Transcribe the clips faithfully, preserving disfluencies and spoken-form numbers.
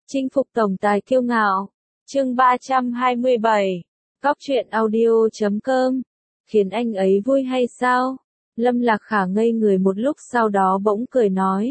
Chinh phục tổng tài kiêu ngạo. Chương ba trăm hai mươi bảy. Cóc truyện audio chấm com. Khiến anh ấy vui hay sao? Lâm Lạc Khả ngây người một lúc sau đó bỗng cười nói.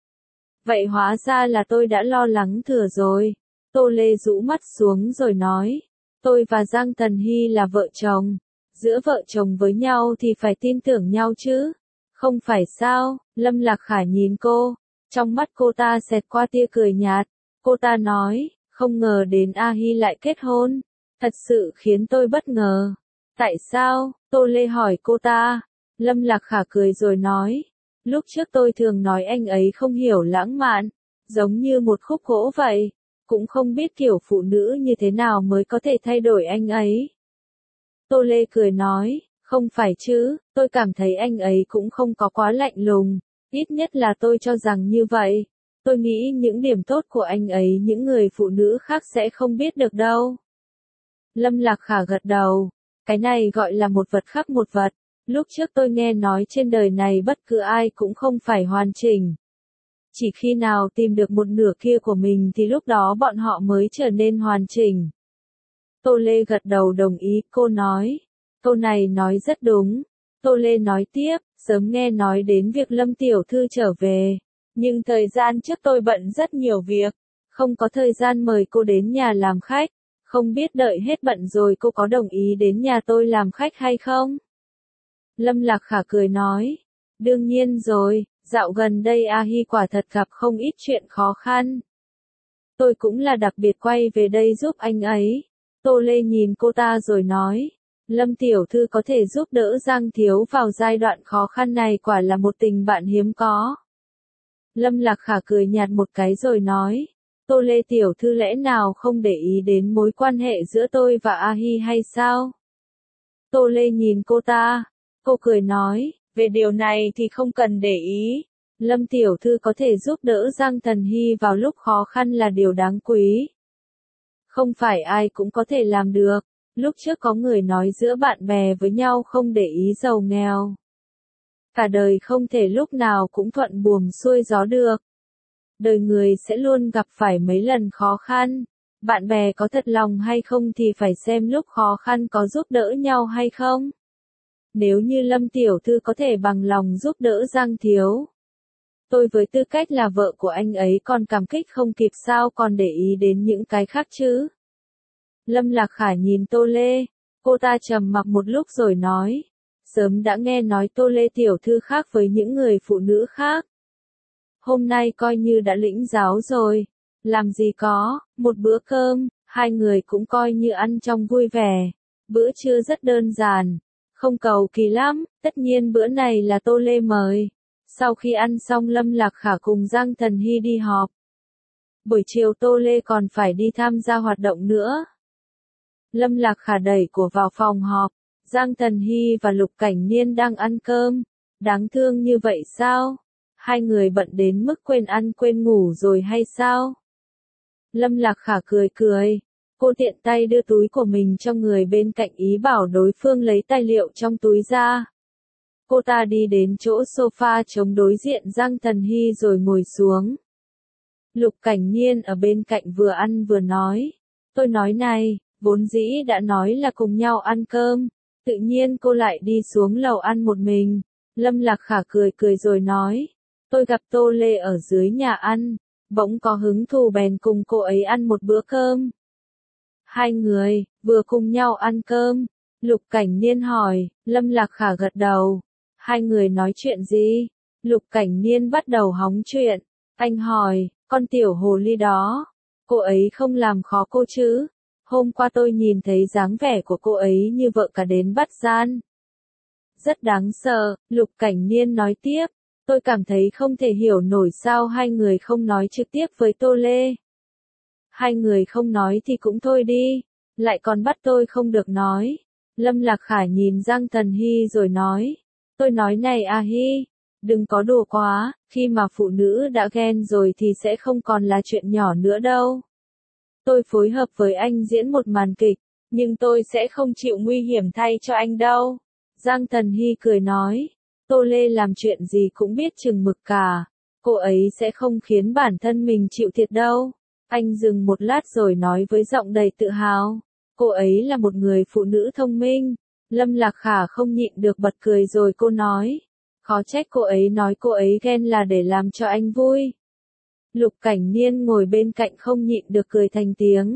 Vậy hóa ra là tôi đã lo lắng thừa rồi. Tô Lê rũ mắt xuống rồi nói. Tôi và Giang Tần Hy là vợ chồng. Giữa vợ chồng với nhau thì phải tin tưởng nhau chứ. Không phải sao? Lâm Lạc Khả nhìn cô. Trong mắt cô ta xẹt qua tia cười nhạt. Cô ta nói, không ngờ đến A Hy lại kết hôn. Thật sự khiến tôi bất ngờ. Tại sao? Tô Lê hỏi cô ta. Lâm Lạc Khả cười rồi nói. Lúc trước tôi thường nói anh ấy không hiểu lãng mạn. Giống như một khúc gỗ vậy. Cũng không biết kiểu phụ nữ như thế nào mới có thể thay đổi anh ấy. Tô Lê cười nói, không phải chứ, tôi cảm thấy anh ấy cũng không có quá lạnh lùng. Ít nhất là tôi cho rằng như vậy. Tôi nghĩ những điểm tốt của anh ấy những người phụ nữ khác sẽ không biết được đâu. Lâm Lạc Khả gật đầu. Cái này gọi là một vật khắc một vật. Lúc trước tôi nghe nói trên đời này bất cứ ai cũng không phải hoàn chỉnh. Chỉ khi nào tìm được một nửa kia của mình thì lúc đó bọn họ mới trở nên hoàn chỉnh. Tô Lê gật đầu đồng ý, cô nói. Câu này nói rất đúng. Tô Lê nói tiếp, sớm nghe nói đến việc Lâm Tiểu Thư trở về. Nhưng thời gian trước tôi bận rất nhiều việc. Không có thời gian mời cô đến nhà làm khách. Không biết đợi hết bận rồi cô có đồng ý đến nhà tôi làm khách hay không? Lâm Lạc Khả cười nói. Đương nhiên rồi, dạo gần đây A Hy quả thật gặp không ít chuyện khó khăn. Tôi cũng là đặc biệt quay về đây giúp anh ấy. Tô Lê nhìn cô ta rồi nói. Lâm Tiểu Thư có thể giúp đỡ Giang Thiếu vào giai đoạn khó khăn này quả là một tình bạn hiếm có. Lâm Lạc Khả cười nhạt một cái rồi nói. Tô Lê Tiểu Thư lẽ nào không để ý đến mối quan hệ giữa tôi và A Hy hay sao? Tô Lê nhìn cô ta. Cô cười nói, về điều này thì không cần để ý. Lâm Tiểu Thư có thể giúp đỡ Giang Tần Hy vào lúc khó khăn là điều đáng quý. Không phải ai cũng có thể làm được. Lúc trước có người nói giữa bạn bè với nhau không để ý giàu nghèo. Cả đời không thể lúc nào cũng thuận buồm xuôi gió được. Đời người sẽ luôn gặp phải mấy lần khó khăn. Bạn bè có thật lòng hay không thì phải xem lúc khó khăn có giúp đỡ nhau hay không. Nếu như Lâm Tiểu Thư có thể bằng lòng giúp đỡ Giang Thiếu. Tôi với tư cách là vợ của anh ấy còn cảm kích không kịp sao còn để ý đến những cái khác chứ. Lâm Lạc Khả nhìn Tô Lê. Cô ta trầm mặc một lúc rồi nói. Sớm đã nghe nói Tô Lê Tiểu Thư khác với những người phụ nữ khác. Hôm nay coi như đã lĩnh giáo rồi. Làm gì có, một bữa cơm, hai người cũng coi như ăn trong vui vẻ. Bữa trưa rất đơn giản, không cầu kỳ lắm, tất nhiên bữa này là Tô Lê mời. Sau khi ăn xong Lâm Lạc Khả cùng Giang Tần Hy đi họp. Buổi chiều Tô Lê còn phải đi tham gia hoạt động nữa. Lâm Lạc Khả đẩy của vào phòng họp. Giang Tần Hy và Lục Cảnh Niên đang ăn cơm. Đáng thương như vậy sao? Hai người bận đến mức quên ăn quên ngủ rồi hay sao? Lâm Lạc Khả cười cười. Cô tiện tay đưa túi của mình cho người bên cạnh ý bảo đối phương lấy tài liệu trong túi ra. Cô ta đi đến chỗ sofa chống đối diện Giang Tần Hy rồi ngồi xuống. Lục Cảnh Niên ở bên cạnh vừa ăn vừa nói. Tôi nói này, vốn dĩ đã nói là cùng nhau ăn cơm. Tự nhiên cô lại đi xuống lầu ăn một mình. Lâm Lạc Khả cười cười rồi nói. Tôi gặp Tô Lê ở dưới nhà ăn. Bỗng có hứng thú bèn cùng cô ấy ăn một bữa cơm. Hai người, vừa cùng nhau ăn cơm. Lục Cảnh Niên hỏi, Lâm Lạc Khả gật đầu. Hai người nói chuyện gì? Lục Cảnh Niên bắt đầu hóng chuyện. Anh hỏi, con tiểu hồ ly đó. Cô ấy không làm khó cô chứ? Hôm qua tôi nhìn thấy dáng vẻ của cô ấy như vợ cả đến bắt gian. Rất đáng sợ, Lục Cảnh Niên nói tiếp. Tôi cảm thấy không thể hiểu nổi sao hai người không nói trực tiếp với Tô Lê. Hai người không nói thì cũng thôi đi. Lại còn bắt tôi không được nói. Lâm Lạc Khả nhìn Giang Tần Hy rồi nói. Tôi nói này A Hy. Đừng có đùa quá. Khi mà phụ nữ đã ghen rồi thì sẽ không còn là chuyện nhỏ nữa đâu. Tôi phối hợp với anh diễn một màn kịch. Nhưng tôi sẽ không chịu nguy hiểm thay cho anh đâu. Giang Tần Hy cười nói. Tô Lê làm chuyện gì cũng biết chừng mực cả. Cô ấy sẽ không khiến bản thân mình chịu thiệt đâu. Anh dừng một lát rồi nói với giọng đầy tự hào. Cô ấy là một người phụ nữ thông minh. Lâm Lạc Khả không nhịn được bật cười rồi cô nói. Khó trách cô ấy nói cô ấy ghen là để làm cho anh vui. Lục Cảnh Niên ngồi bên cạnh không nhịn được cười thành tiếng.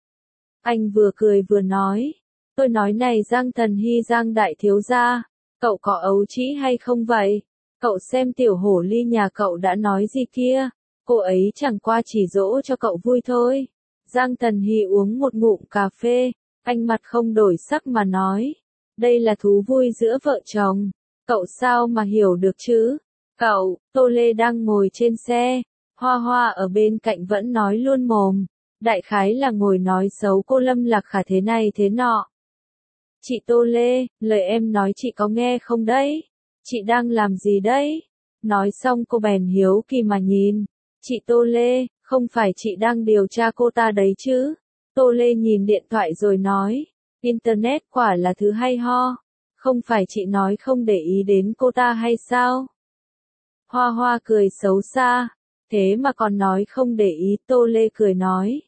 Anh vừa cười vừa nói. Tôi nói này Giang Thần Hy Giang đại thiếu gia, cậu có ấu trĩ hay không vậy? Cậu xem tiểu hổ ly nhà cậu đã nói gì kia, cô ấy chẳng qua chỉ dỗ cho cậu vui thôi. Giang Thần Hy uống một ngụm cà phê, anh mặt không đổi sắc mà nói. Đây là thú vui giữa vợ chồng, cậu sao mà hiểu được chứ? Cậu, Tô Lê đang ngồi trên xe, Hoa Hoa ở bên cạnh vẫn nói luôn mồm. Đại khái là ngồi nói xấu cô Lâm Lạc Khả thế này thế nọ. Chị Tô Lê, lời em nói chị có nghe không đấy? Chị đang làm gì đấy? Nói xong cô bèn hiếu kỳ mà nhìn. Chị Tô Lê, không phải chị đang điều tra cô ta đấy chứ? Tô Lê nhìn điện thoại rồi nói. Internet quả là thứ hay ho. Không phải chị nói không để ý đến cô ta hay sao? Hoa Hoa cười xấu xa. Thế mà còn nói không để ý, Tô Lê cười nói.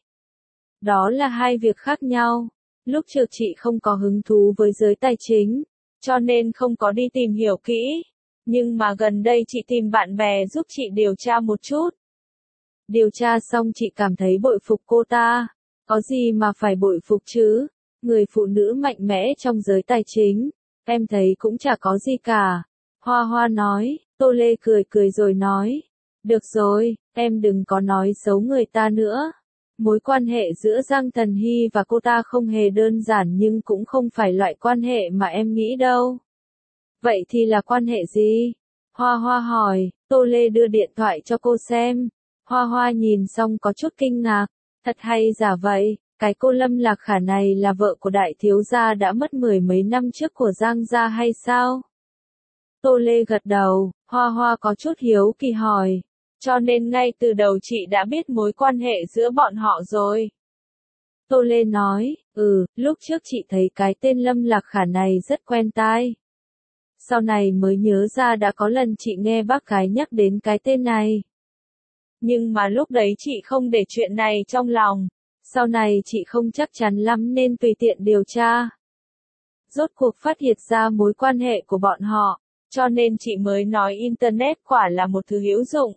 Đó là hai việc khác nhau. Lúc trước chị không có hứng thú với giới tài chính, cho nên không có đi tìm hiểu kỹ. Nhưng mà gần đây chị tìm bạn bè giúp chị điều tra một chút. Điều tra xong chị cảm thấy bội phục cô ta. Có gì mà phải bội phục chứ? Người phụ nữ mạnh mẽ trong giới tài chính, em thấy cũng chả có gì cả. Hoa Hoa nói, Tô Lê cười cười rồi nói. Được rồi, em đừng có nói xấu người ta nữa. Mối quan hệ giữa Giang Thần Hy và cô ta không hề đơn giản nhưng cũng không phải loại quan hệ mà em nghĩ đâu. Vậy thì là quan hệ gì? Hoa Hoa hỏi, Tô Lê đưa điện thoại cho cô xem. Hoa Hoa nhìn xong có chút kinh ngạc. Thật hay giả vậy, cái cô Lâm Lạc Khả này là vợ của đại thiếu gia đã mất mười mấy năm trước của Giang gia hay sao? Tô Lê gật đầu, Hoa Hoa có chút hiếu kỳ hỏi. Cho nên ngay từ đầu chị đã biết mối quan hệ giữa bọn họ rồi. Tô Lê nói, ừ, lúc trước chị thấy cái tên Lâm Lạc Khả này rất quen tai. Sau này mới nhớ ra đã có lần chị nghe bác gái nhắc đến cái tên này. Nhưng mà lúc đấy chị không để chuyện này trong lòng. Sau này chị không chắc chắn lắm nên tùy tiện điều tra. Rốt cuộc phát hiện ra mối quan hệ của bọn họ, cho nên chị mới nói Internet quả là một thứ hữu dụng.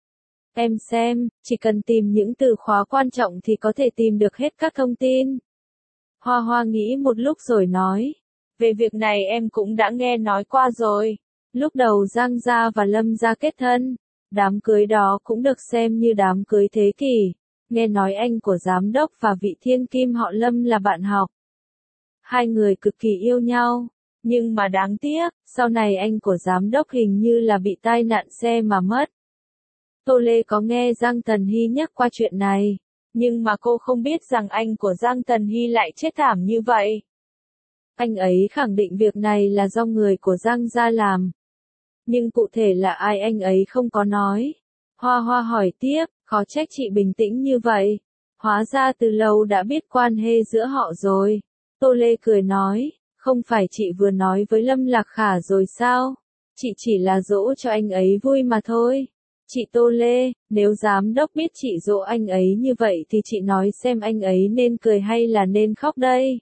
Em xem, chỉ cần tìm những từ khóa quan trọng thì có thể tìm được hết các thông tin. Hoa Hoa nghĩ một lúc rồi nói. Về việc này em cũng đã nghe nói qua rồi. Lúc đầu Giang gia và Lâm gia kết thân. Đám cưới đó cũng được xem như đám cưới thế kỷ. Nghe nói anh của giám đốc và vị thiên kim họ Lâm là bạn học. Hai người cực kỳ yêu nhau. Nhưng mà đáng tiếc, sau này anh của giám đốc hình như là bị tai nạn xe mà mất. Tô Lê có nghe Giang Thần Hy nhắc qua chuyện này, nhưng mà cô không biết rằng anh của Giang Thần Hy lại chết thảm như vậy. Anh ấy khẳng định việc này là do người của Giang gia làm. Nhưng cụ thể là ai anh ấy không có nói. Hoa Hoa hỏi tiếp, khó trách chị bình tĩnh như vậy. Hóa ra từ lâu đã biết quan hệ giữa họ rồi. Tô Lê cười nói, không phải chị vừa nói với Lâm Lạc Khả rồi sao? Chị chỉ là dỗ cho anh ấy vui mà thôi. Chị Tô Lê, nếu giám đốc biết chị dỗ anh ấy như vậy thì chị nói xem anh ấy nên cười hay là nên khóc đây.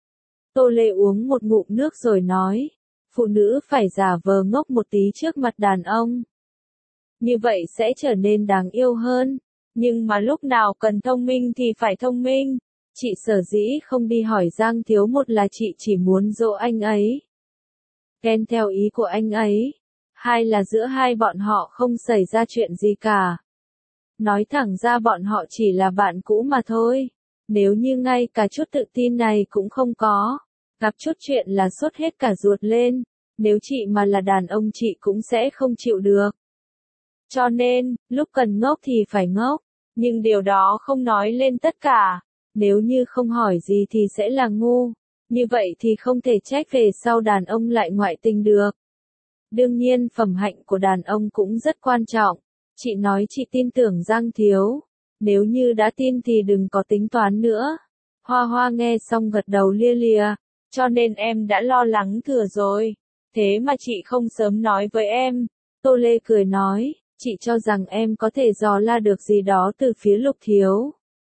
Tô Lê uống một ngụm nước rồi nói, phụ nữ phải giả vờ ngốc một tí trước mặt đàn ông. Như vậy sẽ trở nên đáng yêu hơn, nhưng mà lúc nào cần thông minh thì phải thông minh. Chị sở dĩ không đi hỏi Giang Thiếu một là chị chỉ muốn dỗ anh ấy. Ghen theo ý của anh ấy. Hai là giữa hai bọn họ không xảy ra chuyện gì cả. Nói thẳng ra bọn họ chỉ là bạn cũ mà thôi. Nếu như ngay cả chút tự tin này cũng không có, gặp chút chuyện là sốt hết cả ruột lên. Nếu chị mà là đàn ông chị cũng sẽ không chịu được. Cho nên, lúc cần ngốc thì phải ngốc, nhưng điều đó không nói lên tất cả. Nếu như không hỏi gì thì sẽ là ngu. Như vậy thì không thể trách về sau đàn ông lại ngoại tình được. Đương nhiên phẩm hạnh của đàn ông cũng rất quan trọng. Chị nói chị tin tưởng Giang Thiếu. Nếu như đã tin thì đừng có tính toán nữa. Hoa Hoa nghe xong gật đầu lia lịa. Cho nên em đã lo lắng thừa rồi. Thế mà chị không sớm nói với em. Tô Lê cười nói, chị cho rằng em có thể dò la được gì đó từ phía Lục Thiếu.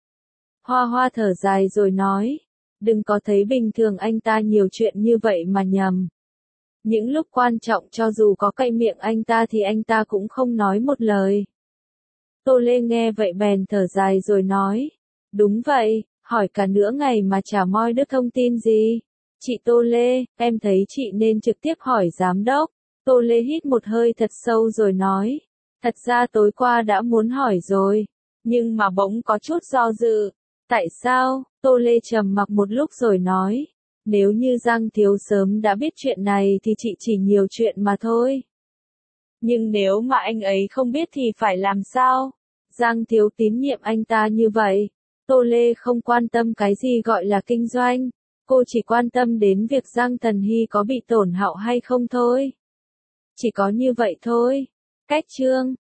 Hoa Hoa thở dài rồi nói, đừng có thấy bình thường anh ta nhiều chuyện như vậy mà nhầm. Những lúc quan trọng cho dù có cậy miệng anh ta thì anh ta cũng không nói một lời. Tô Lê nghe vậy bèn thở dài rồi nói, đúng vậy, hỏi cả nửa ngày mà chả moi được thông tin gì. Chị Tô Lê, em thấy chị nên trực tiếp hỏi giám đốc. Tô Lê hít một hơi thật sâu rồi nói, thật ra tối qua đã muốn hỏi rồi, nhưng mà bỗng có chút do dự. Tại sao? Tô Lê trầm mặc một lúc rồi nói, nếu như Giang Thiếu sớm đã biết chuyện này thì chị chỉ nhiều chuyện mà thôi. Nhưng nếu mà anh ấy không biết thì phải làm sao? Giang Thiếu tín nhiệm anh ta như vậy. Tô Lê không quan tâm cái gì gọi là kinh doanh, cô chỉ quan tâm đến việc Giang Thần Hy có bị tổn hại hay không thôi. Chỉ có như vậy thôi. Cách chương